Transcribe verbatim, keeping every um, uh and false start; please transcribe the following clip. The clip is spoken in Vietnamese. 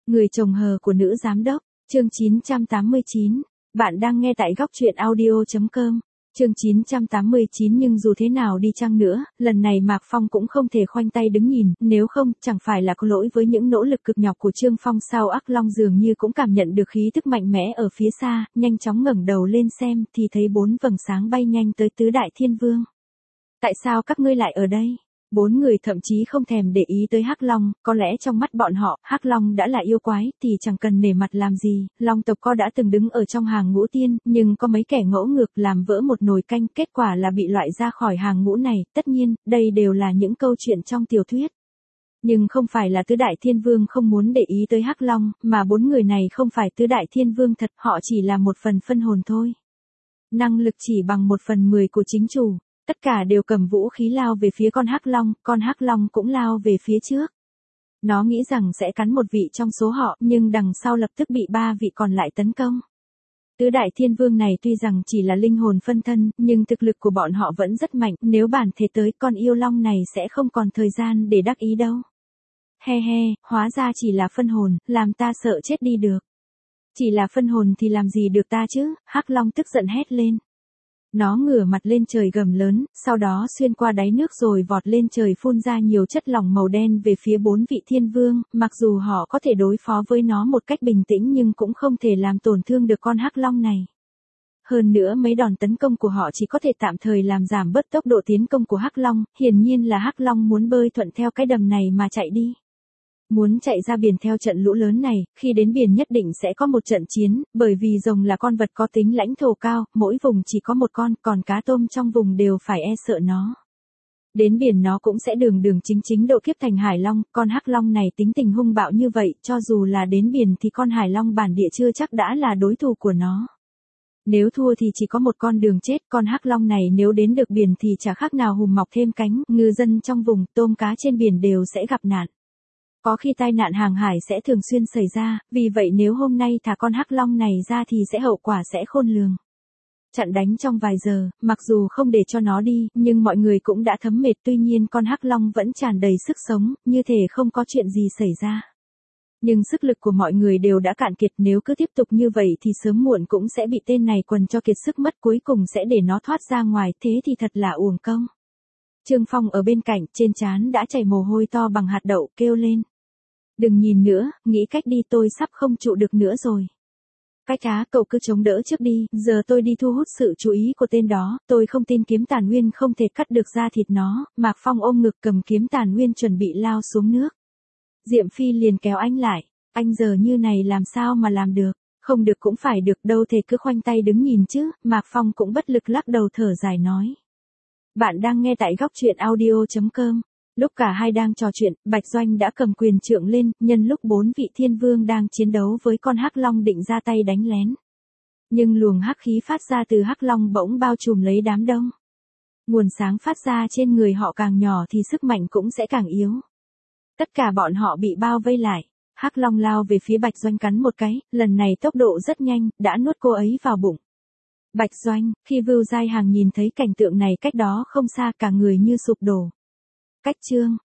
Người chồng hờ của nữ giám đốc, chương chín trăm tám mươi chín. Bạn đang nghe tại góc truyện audio chấm com. Chương chín trăm tám mươi chín. Nhưng dù thế nào đi chăng nữa, lần này Mạc Phong cũng không thể khoanh tay đứng nhìn, nếu không, chẳng phải là có lỗi với những nỗ lực cực nhọc của Trương Phong sao. Ác Long dường như cũng cảm nhận được khí tức mạnh mẽ ở phía xa, nhanh chóng ngẩng đầu lên xem, thì thấy bốn vầng sáng bay nhanh tới tứ đại thiên vương. Tại sao các ngươi lại ở đây? Bốn người thậm chí không thèm để ý tới Hắc Long, có lẽ trong mắt bọn họ, Hắc Long đã là yêu quái, thì chẳng cần nể mặt làm gì. Long tộc có đã từng đứng ở trong hàng ngũ tiên, nhưng có mấy kẻ ngỗ ngược làm vỡ một nồi canh, kết quả là bị loại ra khỏi hàng ngũ này. Tất nhiên, đây đều là những câu chuyện trong tiểu thuyết. Nhưng không phải là tứ đại thiên vương không muốn để ý tới Hắc Long, mà bốn người này không phải tứ đại thiên vương thật, họ chỉ là một phần phân hồn thôi. Năng lực chỉ bằng một phần mười của chính chủ. Tất cả đều cầm vũ khí lao về phía con Hắc Long, con Hắc Long cũng lao về phía trước. Nó nghĩ rằng sẽ cắn một vị trong số họ, nhưng đằng sau lập tức bị ba vị còn lại tấn công. Tứ đại thiên vương này tuy rằng chỉ là linh hồn phân thân, nhưng thực lực của bọn họ vẫn rất mạnh, nếu bản thể tới con yêu long này sẽ không còn thời gian để đắc ý đâu. He he, hóa ra chỉ là phân hồn, làm ta sợ chết đi được. Chỉ là phân hồn thì làm gì được ta chứ, Hắc Long tức giận hét lên. Nó ngửa mặt lên trời gầm lớn, sau đó xuyên qua đáy nước rồi vọt lên trời phun ra nhiều chất lỏng màu đen về phía bốn vị thiên vương, mặc dù họ có thể đối phó với nó một cách bình tĩnh nhưng cũng không thể làm tổn thương được con Hắc Long này. Hơn nữa mấy đòn tấn công của họ chỉ có thể tạm thời làm giảm bớt tốc độ tiến công của Hắc Long, hiển nhiên là Hắc Long muốn bơi thuận theo cái đầm này mà chạy đi. Muốn chạy ra biển theo trận lũ lớn này, khi đến biển nhất định sẽ có một trận chiến, bởi vì rồng là con vật có tính lãnh thổ cao, mỗi vùng chỉ có một con, còn cá tôm trong vùng đều phải e sợ nó. Đến biển nó cũng sẽ đường đường chính chính độ kiếp thành hải long, con Hắc Long này tính tình hung bạo như vậy, cho dù là đến biển thì con hải long bản địa chưa chắc đã là đối thủ của nó. Nếu thua thì chỉ có một con đường chết, con Hắc Long này nếu đến được biển thì chả khác nào hùm mọc thêm cánh, ngư dân trong vùng, tôm cá trên biển đều sẽ gặp nạn. Có khi tai nạn hàng hải sẽ thường xuyên xảy ra, vì vậy nếu hôm nay thả con Hắc Long này ra thì sẽ hậu quả sẽ khôn lường. Chặn đánh trong vài giờ, mặc dù không để cho nó đi, nhưng mọi người cũng đã thấm mệt, tuy nhiên con Hắc Long vẫn tràn đầy sức sống, như thể không có chuyện gì xảy ra. Nhưng sức lực của mọi người đều đã cạn kiệt, nếu cứ tiếp tục như vậy thì sớm muộn cũng sẽ bị tên này quần cho kiệt sức mất, cuối cùng sẽ để nó thoát ra ngoài, thế thì thật là uổng công. Trương Phong ở bên cạnh, trên trán đã chảy mồ hôi to bằng hạt đậu, kêu lên. Đừng nhìn nữa, nghĩ cách đi, tôi sắp không trụ được nữa rồi. Cái cá, cậu cứ chống đỡ trước đi, giờ tôi đi thu hút sự chú ý của tên đó, tôi không tin kiếm tàn nguyên không thể cắt được da thịt nó. Mạc Phong ôm ngực cầm kiếm tàn nguyên chuẩn bị lao xuống nước. Diệm Phi liền kéo anh lại, anh giờ như này làm sao mà làm được, không được cũng phải được, đâu thể cứ khoanh tay đứng nhìn chứ. Mạc Phong cũng bất lực lắc đầu thở dài nói. Bạn đang nghe tại góc truyện audio chấm com. Lúc cả hai đang trò chuyện, Bạch Doanh đã cầm quyền trượng lên, nhân lúc bốn vị thiên vương đang chiến đấu với con Hắc Long định ra tay đánh lén. Nhưng luồng hắc khí phát ra từ Hắc Long bỗng bao trùm lấy đám đông. Nguồn sáng phát ra trên người họ càng nhỏ thì sức mạnh cũng sẽ càng yếu. Tất cả bọn họ bị bao vây lại. Hắc Long lao về phía Bạch Doanh cắn một cái, lần này tốc độ rất nhanh, đã nuốt cô ấy vào bụng. Bạch Doanh, khi Vưu Giai Hàng nhìn thấy cảnh tượng này cách đó không xa, cả người như sụp đổ. Cách chương